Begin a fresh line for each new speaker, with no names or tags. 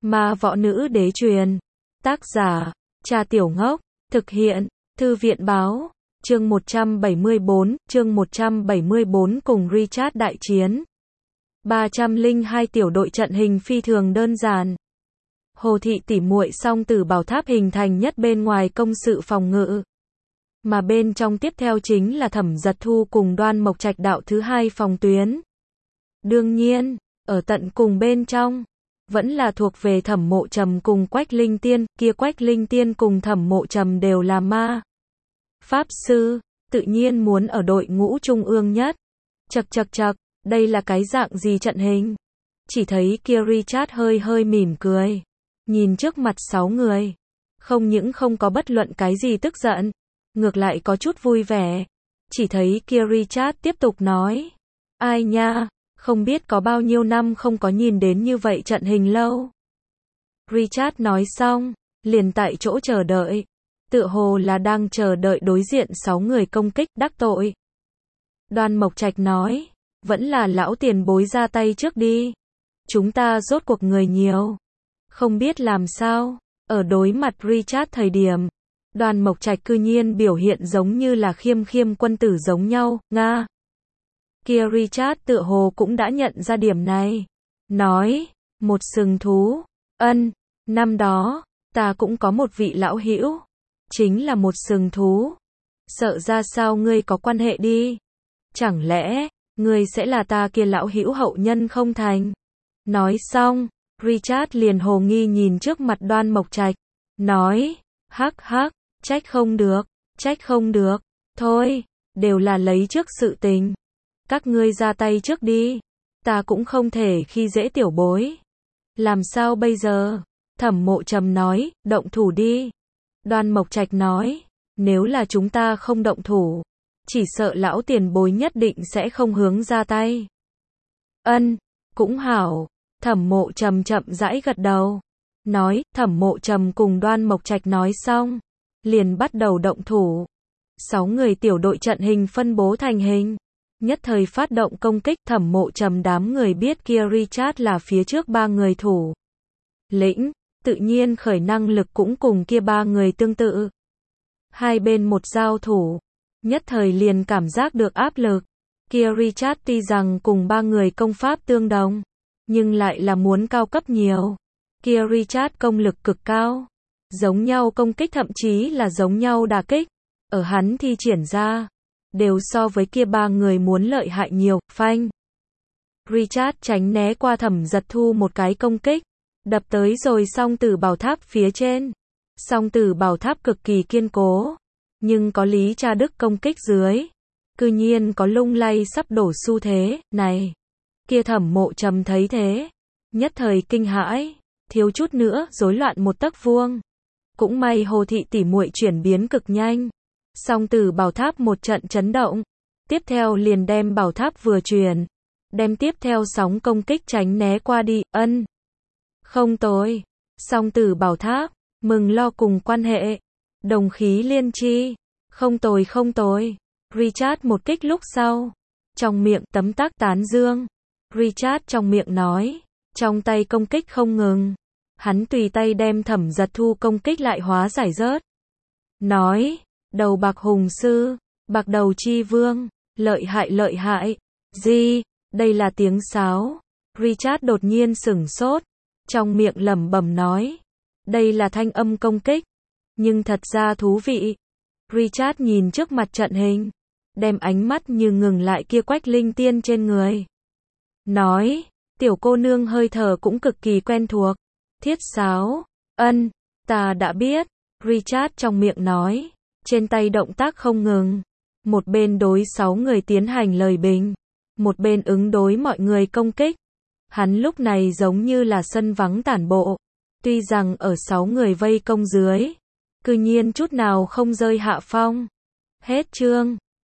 Ma võ nữ đế truyền. Tác giả, Trà Tiểu Ngốc. Thực hiện, Thư viện báo. Chương 174 cùng Richard đại chiến. 302 tiểu đội trận hình phi thường đơn giản. Hồ thị tỉ muội song tử bảo tháp hình thành nhất bên ngoài công sự phòng ngự. Mà bên trong tiếp theo chính là Thẩm Giật Thu cùng Đoan Mộc Trạch đạo thứ hai phòng tuyến. Đương nhiên, ở tận cùng bên trong, vẫn là thuộc về Thẩm Mộ Trầm cùng Quách Linh Tiên, kia Quách Linh Tiên cùng Thẩm Mộ Trầm đều là ma pháp sư, tự nhiên muốn ở đội ngũ trung ương nhất. Chậc, đây là cái dạng gì trận hình? Chỉ thấy kia Richard hơi mỉm cười, nhìn trước mặt 6 người, không những không có bất luận cái gì tức giận, ngược lại có chút vui vẻ. Chỉ thấy kia Richard tiếp tục nói, ai nha, không biết có bao nhiêu năm không có nhìn đến như vậy trận hình lâu. Richard nói xong, liền tại chỗ chờ đợi, tựa hồ là đang chờ đợi đối diện 6 người công kích đắc tội. Đoan Mộc Trạch nói, vẫn là lão tiền bối ra tay trước đi. Chúng ta rốt cuộc người nhiều, không biết làm sao. Ở đối mặt Richard thời điểm, Đoan Mộc Trạch cư nhiên biểu hiện giống như là khiêm quân tử giống nhau, nga. Kia Richard tựa hồ cũng đã nhận ra điểm này. Nói, một sừng thú, năm đó, ta cũng có một vị lão hữu, chính là một sừng thú. Sợ ra sao ngươi có quan hệ đi. Chẳng lẽ, ngươi sẽ là ta kia lão hữu hậu nhân không thành? Nói xong, Richard liền hồ nghi nhìn trước mặt Đoan Mộc Trạch, nói, hắc, trách không được, thôi, đều là lấy trước sự tình. Các ngươi ra tay trước đi, ta cũng không thể khi dễ tiểu bối. Làm sao bây giờ? Thẩm Mộ Trầm nói, động thủ đi. Đoan Mộc Trạch nói, nếu là chúng ta không động thủ, chỉ sợ lão tiền bối nhất định sẽ không hướng ra tay. Cũng hảo. Thẩm Mộ Trầm chậm rãi gật đầu, nói, Thẩm Mộ Trầm cùng Đoan Mộc Trạch nói xong, liền bắt đầu động thủ. 6 người tiểu đội trận hình phân bố thành hình, nhất thời phát động công kích. Thẩm Mộ Trầm đám người biết kia Richard là phía trước 3 người thủ lĩnh, tự nhiên khởi năng lực cũng cùng kia 3 người tương tự. Hai bên một giao thủ, nhất thời liền cảm giác được áp lực. Kia Richard tuy rằng cùng 3 người công pháp tương đồng, nhưng lại là muốn cao cấp nhiều. Kia Richard công lực cực cao, giống nhau công kích thậm chí là giống nhau đả kích, ở hắn thi triển ra, đều so với kia 3 người muốn lợi hại nhiều. Phanh, Richard tránh né qua Thẩm Giật Thu một cái công kích, đập tới rồi song tử bảo tháp phía trên. Song tử bảo tháp cực kỳ kiên cố, nhưng có Lý Cha Đức công kích dưới, cư nhiên có lung lay sắp đổ xu thế. Này, kia Thẩm Mộ Trầm thấy thế, nhất thời kinh hãi, thiếu chút nữa rối loạn một tấc vuông. Cũng may Hồ thị tỉ muội chuyển biến cực nhanh, song tử bảo tháp một trận chấn động, tiếp theo liền đem bảo tháp vừa chuyển, đem tiếp theo sóng công kích tránh né qua đi. Không tồi, song tử bảo tháp, mừng lo cùng quan hệ, đồng khí liên chi, không tồi. Richard một kích lúc sau, trong miệng tấm tắc tán dương. Richard trong miệng nói, trong tay công kích không ngừng, hắn tùy tay đem Thẩm Giật Thu công kích lại hóa giải rớt. Nói, đầu bạc hùng sư, bạc đầu chi vương, lợi hại. Gì, đây là tiếng sáo. Richard đột nhiên sửng sốt, trong miệng lẩm bẩm nói, đây là thanh âm công kích, nhưng thật ra thú vị. Richard nhìn trước mặt trận hình, đem ánh mắt như ngừng lại kia Quách Linh Tiên trên người. Nói, tiểu cô nương hơi thở cũng cực kỳ quen thuộc. Thiết sáo, ta đã biết. Richard trong miệng nói, trên tay động tác không ngừng, một bên đối 6 người tiến hành lời bình, một bên ứng đối mọi người công kích. Hắn lúc này giống như là sân vắng tản bộ, tuy rằng ở 6 người vây công dưới, cư nhiên chút nào không rơi hạ phong. Hết chương.